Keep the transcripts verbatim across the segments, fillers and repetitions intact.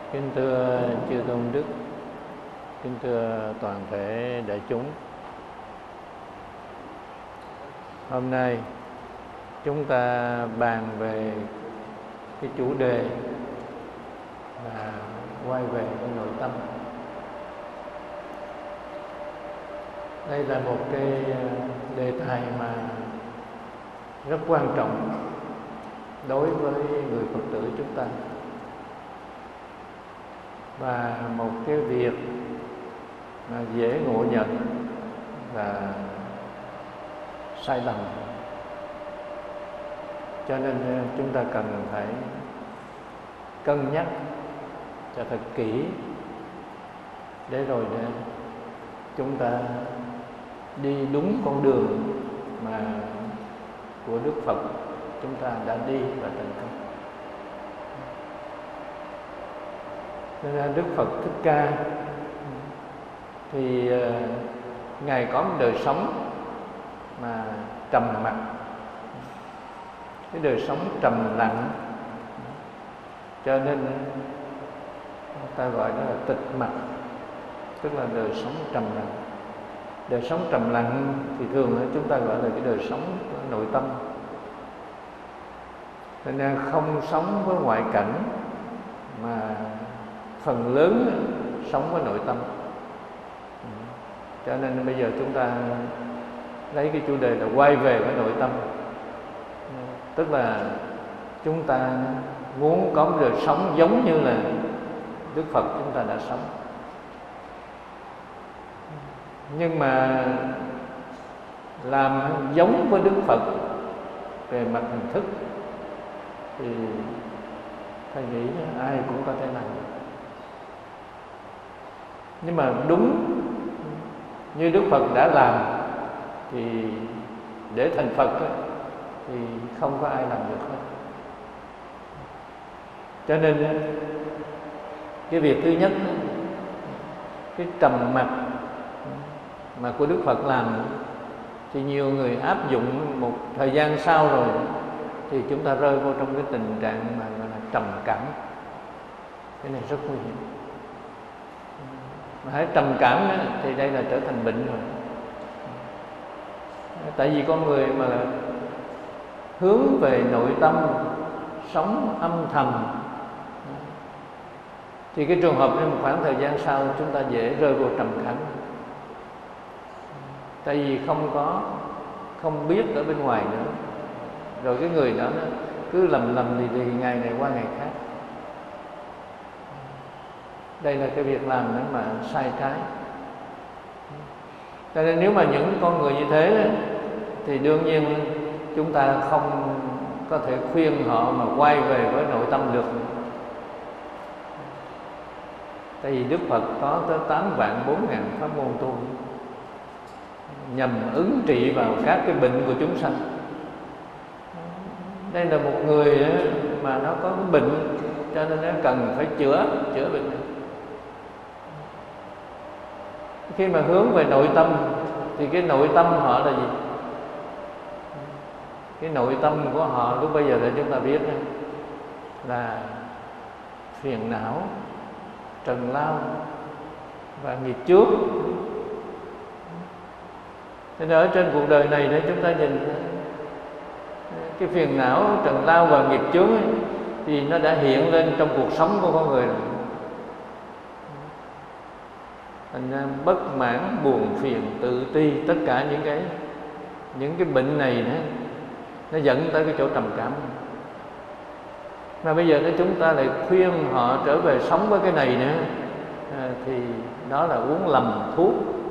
Kính thưa chư tôn đức, kính thưa toàn thể đại chúng. Hôm nay chúng ta bàn về cái chủ đề là quay về cái nội tâm. Đây là một cái đề tài mà rất quan trọng đối với người Phật tử chúng ta, và một cái việc mà dễ ngộ nhận và sai lầm, cho nên chúng ta cần phải cân nhắc cho thật kỹ để rồi để chúng ta đi đúng con đường mà của Đức Phật chúng ta đã đi và thành công. Nên là Đức Phật Thích Ca thì uh, Ngài có một đời sống mà trầm mặc, cái đời sống trầm lặng, cho nên ta gọi đó là tịch mặc, tức là đời sống trầm lặng. Đời sống trầm lặng thì thường chúng ta gọi là cái đời sống nội tâm, nên là không sống với ngoại cảnh mà phần lớn sống với nội tâm. Cho nên bây giờ chúng ta lấy cái chủ đề là quay về với nội tâm, tức là chúng ta muốn có một đời sống giống như là Đức Phật chúng ta đã sống. Nhưng mà làm giống với Đức Phật về mặt hình thức thì thầy nghĩ ai cũng có thể làm được. Nhưng mà đúng như Đức Phật đã làm thì để thành Phật thì không có ai làm được hết. Cho nên cái việc thứ nhất, cái trầm mặc mà của Đức Phật làm thì nhiều người áp dụng một thời gian sau rồi thì chúng ta rơi vô trong cái tình trạng mà gọi là trầm cảm. Cái này rất nguy hiểm. Mà hãy trầm cảm đó, thì đây là trở thành bệnh rồi. Tại vì con người mà hướng về nội tâm, sống âm thầm, thì cái trường hợp này một khoảng thời gian sau chúng ta dễ rơi vào trầm cảm. Tại vì không có, không biết ở bên ngoài nữa, rồi cái người đó nó cứ lầm lầm thì, thì ngày này qua ngày khác. Đây là cái việc làm đó mà sai trái. Cho nên nếu mà những con người như thế thì đương nhiên chúng ta không có thể khuyên họ mà quay về với nội tâm được. Tại vì Đức Phật có tới tám vạn bốn ngàn pháp môn tu nhằm ứng trị vào các cái bệnh của chúng sanh. Đây là một người mà nó có cái bệnh, cho nên nó cần phải chữa chữa bệnh này. Khi mà hướng về nội tâm thì cái nội tâm họ là gì? Cái nội tâm của họ lúc bây giờ để chúng ta biết là phiền não, trần lao và nghiệp chướng. Nên ở trên cuộc đời này để chúng ta nhìn cái phiền não, trần lao và nghiệp chướng ấy, thì nó đã hiện lên trong cuộc sống của con người rồi. Thành ra bất mãn, buồn phiền, tự ti, tất cả những cái những cái bệnh này đó, nó dẫn tới cái chỗ trầm cảm. Mà bây giờ nếu chúng ta lại khuyên họ trở về sống với cái này nữa thì đó là uống lầm thuốc.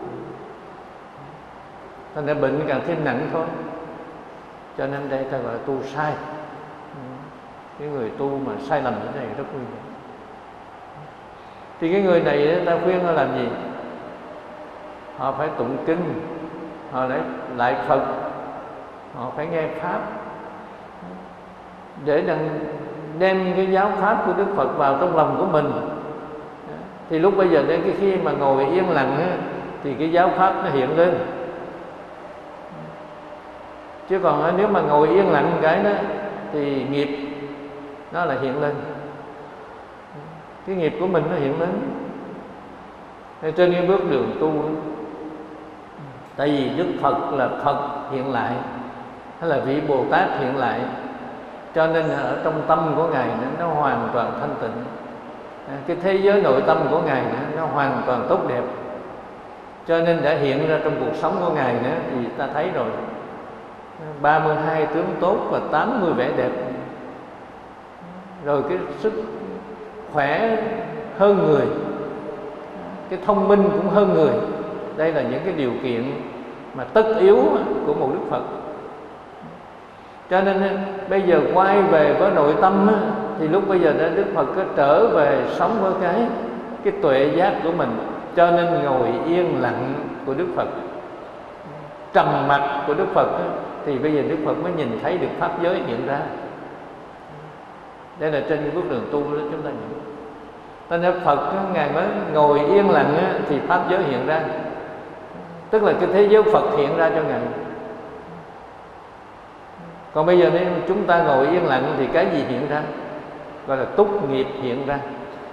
Thành ra bệnh càng thêm nặng thôi. Cho nên đây ta gọi là tu sai. Cái người tu mà sai lầm như thế này rất nguy hiểm. Thì cái người này ta khuyên họ làm gì? Họ phải tụng kinh, họ lại lại Phật, họ phải nghe Pháp, để đem cái giáo Pháp của Đức Phật vào trong lòng của mình. Thì lúc bây giờ đến cái khi mà ngồi yên lặng thì cái giáo Pháp nó hiện lên. Chứ còn nếu mà ngồi yên lặng cái đó thì nghiệp nó là hiện lên. cái nghiệp của mình nó hiện lớn. Trên cái bước đường tu đó, tại vì Đức Phật là Phật hiện lại, hay là vị Bồ Tát hiện lại, cho nên ở trong tâm của Ngài nó, nó hoàn toàn thanh tịnh. Cái thế giới nội tâm của Ngài nó, nó hoàn toàn tốt đẹp, cho nên đã hiện ra trong cuộc sống của Ngài nữa, thì ta thấy rồi, ba mươi hai tướng tốt và tám mươi vẻ đẹp, rồi cái sức khỏe hơn người, cái thông minh cũng hơn người. Đây là những cái điều kiện mà tất yếu của một Đức Phật. Cho nên bây giờ quay về với nội tâm thì lúc bây giờ Đức Phật có trở về sống với cái cái tuệ giác của mình. Cho nên ngồi yên lặng của Đức Phật, trầm mặc của Đức Phật, thì bây giờ Đức Phật mới nhìn thấy được pháp giới hiện ra. Đây là trên cái bước đường tu đó chúng ta nhìn. Cho nên Phật Ngài mới ngồi yên lặng thì pháp giới hiện ra, tức là cái thế giới Phật hiện ra cho Ngài. Còn bây giờ nếu chúng ta ngồi yên lặng thì cái gì hiện ra? Gọi là túc nghiệp hiện ra.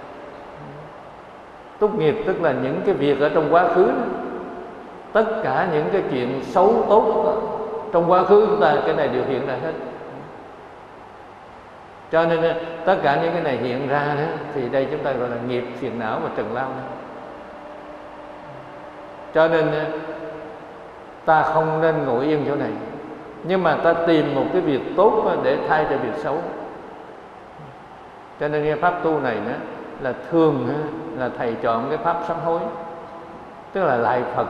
Túc nghiệp tức là những cái việc ở trong quá khứ đó. Tất cả những cái chuyện xấu tốt trong quá khứ chúng ta, cái này đều hiện ra hết. Cho nên tất cả những cái này hiện ra đó, thì đây chúng ta gọi là nghiệp phiền não và trần lao đó. Cho nên ta không nên ngồi yên chỗ này, nhưng mà ta tìm một cái việc tốt để thay cho việc xấu. Cho nên cái pháp tu này nữa là thường là thầy chọn cái pháp sám hối, tức là lại Phật.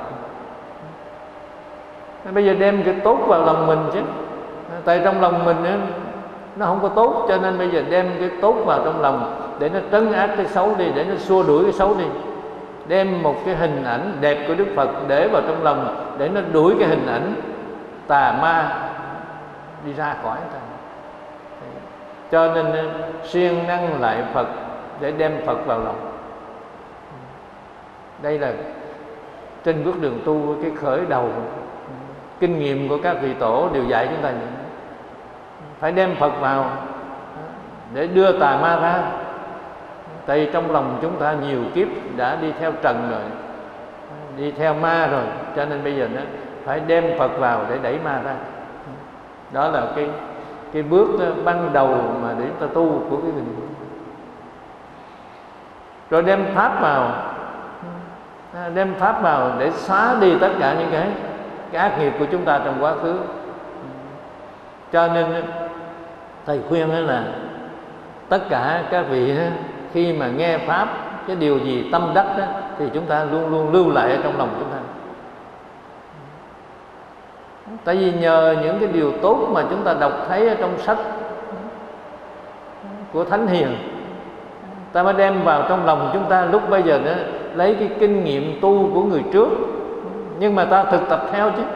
Bây giờ đem cái tốt vào lòng mình chứ, tại trong lòng mình nó không có tốt, cho nên bây giờ đem cái tốt vào trong lòng để nó trấn áp cái xấu đi, để nó xua đuổi cái xấu đi. Đem một cái hình ảnh đẹp của Đức Phật để vào trong lòng để nó đuổi cái hình ảnh tà ma đi ra khỏi ta. Cho nên siêng năng lại Phật để đem Phật vào lòng. Đây là trên bước đường tu, cái khởi đầu kinh nghiệm của các vị tổ đều dạy chúng ta như vậy. Phải đem Phật vào để đưa tà ma ra. Tại vì trong lòng chúng ta nhiều kiếp đã đi theo trần rồi, đi theo ma rồi, cho nên bây giờ nó phải đem Phật vào để đẩy ma ra. Đó là cái cái bước ban đầu mà để chúng ta tu của cái mình. Rồi đem pháp vào, đem pháp vào để xóa đi tất cả những cái cái ác nghiệp của chúng ta trong quá khứ. Cho nên thầy khuyên là tất cả các vị khi mà nghe pháp, cái điều gì tâm đắc đó, thì chúng ta luôn luôn lưu lại ở trong lòng chúng ta. Tại vì nhờ những cái điều tốt mà chúng ta đọc thấy ở trong sách của Thánh Hiền, ta mới đem vào trong lòng chúng ta. Lúc bây giờ đó, lấy cái kinh nghiệm tu của người trước, nhưng mà ta thực tập theo chứ.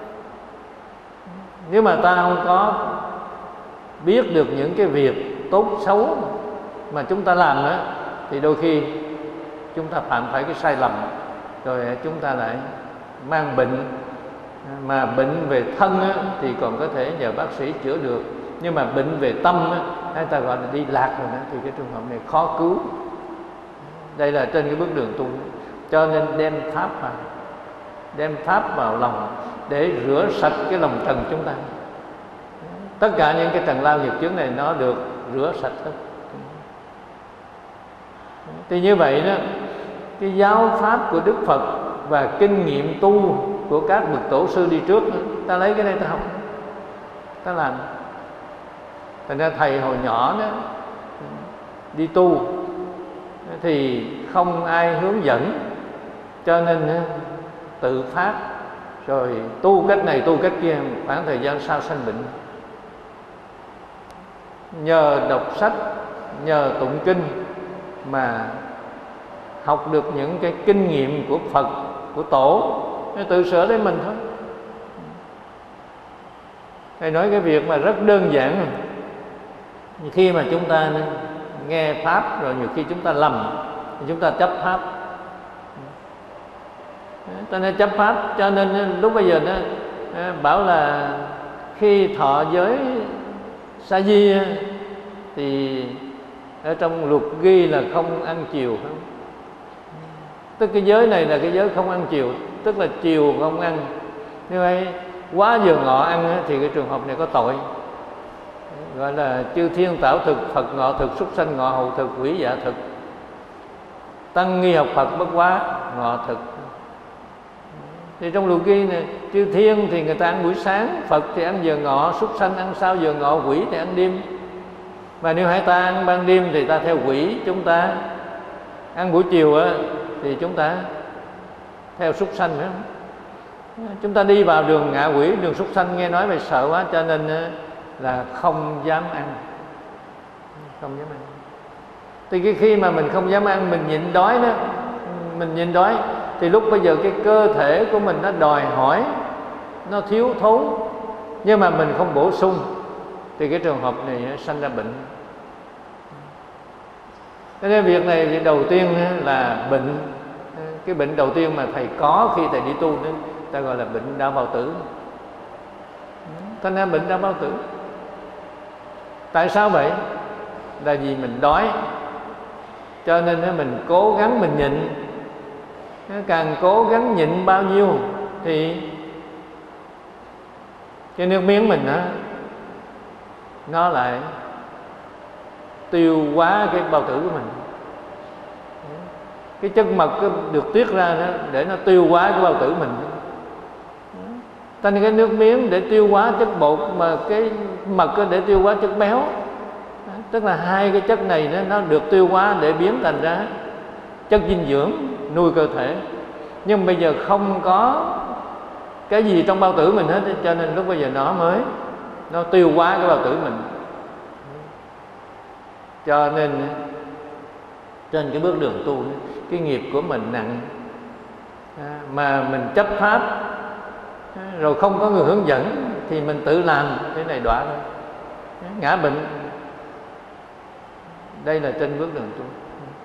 Nếu mà ta không có biết được những cái việc tốt xấu mà chúng ta làm đó, thì đôi khi chúng ta phạm phải cái sai lầm, rồi chúng ta lại mang bệnh. Mà bệnh về thân á, thì còn có thể nhờ bác sĩ chữa được, nhưng mà bệnh về tâm á, người ta gọi là đi lạc rồi đó, thì cái trường hợp này khó cứu. Đây là trên cái bước đường tu. Cho nên đem pháp vào, đem pháp vào lòng để rửa sạch cái lòng trần chúng ta. Tất cả những cái trần lao nghiệp chướng này nó được rửa sạch hết. Thì như vậy đó, cái giáo pháp của Đức Phật và kinh nghiệm tu của các bậc tổ sư đi trước, ta lấy cái này ta học, ta làm. Thành ra thầy hồi nhỏ đó đi tu thì không ai hướng dẫn, cho nên tự phát, rồi tu cách này tu cách kia. Khoảng thời gian sau sanh bệnh, nhờ đọc sách, nhờ tụng kinh mà học được những cái kinh nghiệm của Phật, của Tổ, tự sửa lấy mình thôi. Thầy nói cái việc mà rất đơn giản. Khi mà chúng ta nghe pháp rồi nhiều khi chúng ta lầm, thì chúng ta chấp pháp. Ta nên chấp pháp, cho nên lúc bây giờ nó bảo là khi thọ giới sa di thì ở trong luật ghi là không ăn chiều không? Tức cái giới này là cái giới không ăn chiều, tức là chiều không ăn. Như vậy quá giờ ngọ ăn thì cái trường hợp này có tội, gọi là chư thiên tạo thực, Phật ngọ thực, súc sanh ngọ hầu thực, quỷ dạ thực. Tăng nghi học Phật bất quá ngọ thực. Thì trong luật ghi này, chư thiên thì người ta ăn buổi sáng, Phật thì ăn giờ ngọ, súc sanh ăn sau giờ ngọ, quỷ thì ăn đêm. Mà nếu hai ta ăn ban đêm thì ta theo quỷ, chúng ta ăn buổi chiều á, thì chúng ta theo súc sanh nữa. Chúng ta đi vào đường ngạ quỷ, đường súc sanh, nghe nói vậy sợ quá, cho nên là không dám ăn, không dám ăn. Thì cái khi mà mình không dám ăn, mình nhịn đói đó, mình nhịn đói thì lúc bây giờ cái cơ thể của mình nó đòi hỏi, nó thiếu thốn, nhưng mà mình không bổ sung, thì cái trường hợp này sanh ra bệnh. Cho nên việc này việc đầu tiên là bệnh. Cái bệnh đầu tiên mà thầy có khi thầy đi tu nữa, ta gọi là bệnh đau bao tử. Thành ra bệnh đau bao tử. Tại sao vậy? Là vì mình đói, cho nên mình cố gắng mình nhịn. Càng cố gắng nhịn bao nhiêu thì cái nước miếng mình đó, nó lại tiêu hóa cái bao tử của mình. Cái chất mật được tiết ra đó, để nó tiêu hóa cái bao tử mình. Thành cái nước miếng để tiêu hóa chất bột, mà cái mật để tiêu hóa chất béo. Tức là hai cái chất này nó, nó được tiêu hóa để biến thành ra chất dinh dưỡng nuôi cơ thể. Nhưng bây giờ không có cái gì trong bao tử mình hết, cho nên lúc bây giờ nó mới nó tiêu hóa cái bao tử mình. Cho nên trên cái bước đường tu, cái nghiệp của mình nặng, mà mình chấp pháp rồi không có người hướng dẫn thì mình tự làm, cái này đọa thôi, ngã bệnh. Đây là trên bước đường tu.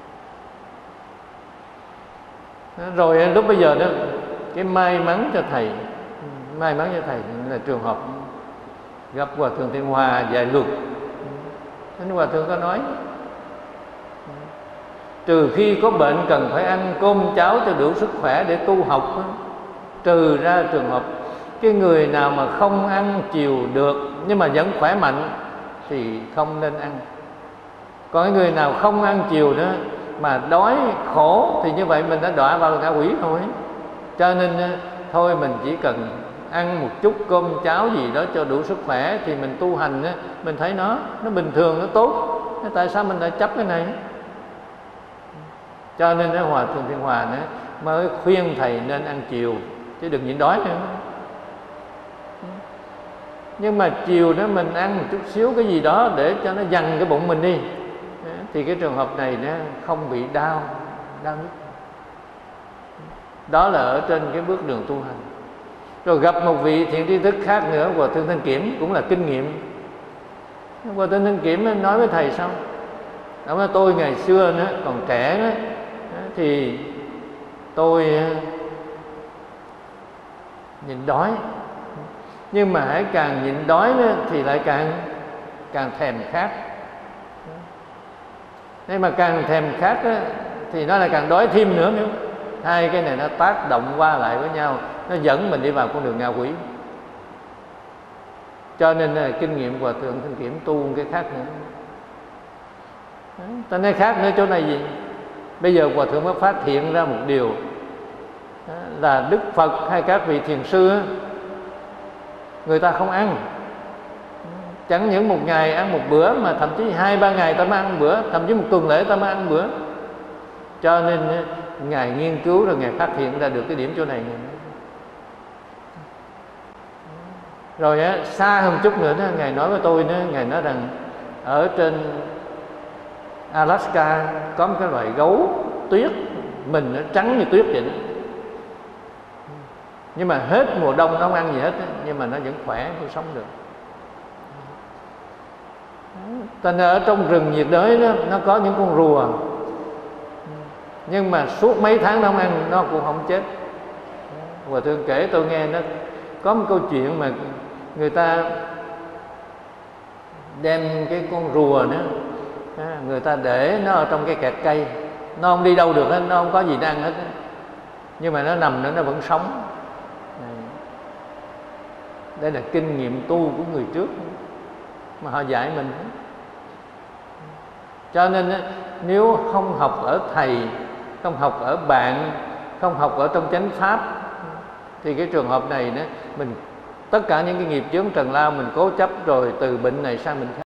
Rồi lúc bây giờ đó, cái may mắn cho thầy, may mắn cho thầy là trường hợp gặp Hòa Thượng Thiên Hòa dạy luật. Thánh Hòa Thượng có nói, trừ khi có bệnh cần phải ăn cơm cháo cho đủ sức khỏe để tu học, trừ ra trường hợp cái người nào mà không ăn chiều được nhưng mà vẫn khỏe mạnh thì không nên ăn. Còn cái người nào không ăn chiều nữa mà đói khổ thì như vậy mình đã đọa vào ngạ quỷ thôi. Cho nên thôi mình chỉ cần ăn một chút cơm cháo gì đó cho đủ sức khỏe thì mình tu hành á, mình thấy nó nó bình thường, nó tốt. Tại sao mình lại chấp cái này? Cho nên cái Hòa Thượng Thiên Hòa nữa mới khuyên thầy nên ăn chiều, chứ đừng nhịn đói nữa. Nhưng mà chiều đó mình ăn một chút xíu cái gì đó để cho nó dằn cái bụng mình đi, thì cái trường hợp này nó không bị đau, đau nhức. Đó là ở trên cái bước đường tu hành. Rồi gặp một vị thiện tri thức khác nữa, Hòa Thượng Thanh Kiểm, cũng là kinh nghiệm. Hòa Thượng Thanh Kiểm nói với thầy sao? Đó là tôi ngày xưa nữa, còn trẻ đó, thì tôi nhịn đói, nhưng mà hãy càng nhịn đói nữa, thì lại càng càng thèm khát. Nên mà càng thèm khát đó, thì nó lại càng đói thêm nữa. Nữa hai cái này nó tác động qua lại với nhau, nó dẫn mình đi vào con đường ngạ quỷ. Cho nên là kinh nghiệm Hòa Thượng Thanh Kiểm tu cái khác nữa. Ta nói khác nữa chỗ này gì? Bây giờ Hòa Thượng mới phát hiện ra một điều, là Đức Phật hay các vị thiền sư người ta không ăn. Chẳng những một ngày ăn một bữa, mà thậm chí hai ba ngày ta mới ăn một bữa, thậm chí một tuần lễ ta mới ăn một bữa. Cho nên Ngài nghiên cứu rồi Ngài phát hiện ra được cái điểm chỗ này. Rồi á, xa hơn chút nữa đó, Ngài nói với tôi nữa, Ngài nói rằng ở trên Alaska có một cái loại gấu tuyết, mình nó trắng như tuyết vậy đó. Nhưng mà hết mùa đông nó không ăn gì hết đó, nhưng mà nó vẫn khỏe, nó sống được. Thành ra ở trong rừng nhiệt đới đó, nó có những con rùa, nhưng mà suốt mấy tháng nó không ăn, nó cũng không chết. Hòa Thượng kể tôi nghe, nó có một câu chuyện mà người ta đem cái con rùa nữa À, người ta để nó ở trong cái kẹt cây, nó không đi đâu được hết, nó không có gì để ăn hết, nhưng mà nó nằm đó nó vẫn sống. Đây là kinh nghiệm tu của người trước mà họ dạy mình. Cho nên nếu không học ở thầy, không học ở bạn, không học ở trong chánh pháp, thì cái trường hợp này đó, mình tất cả những cái nghiệp chướng trần lao mình cố chấp rồi từ bệnh này sang bệnh khác.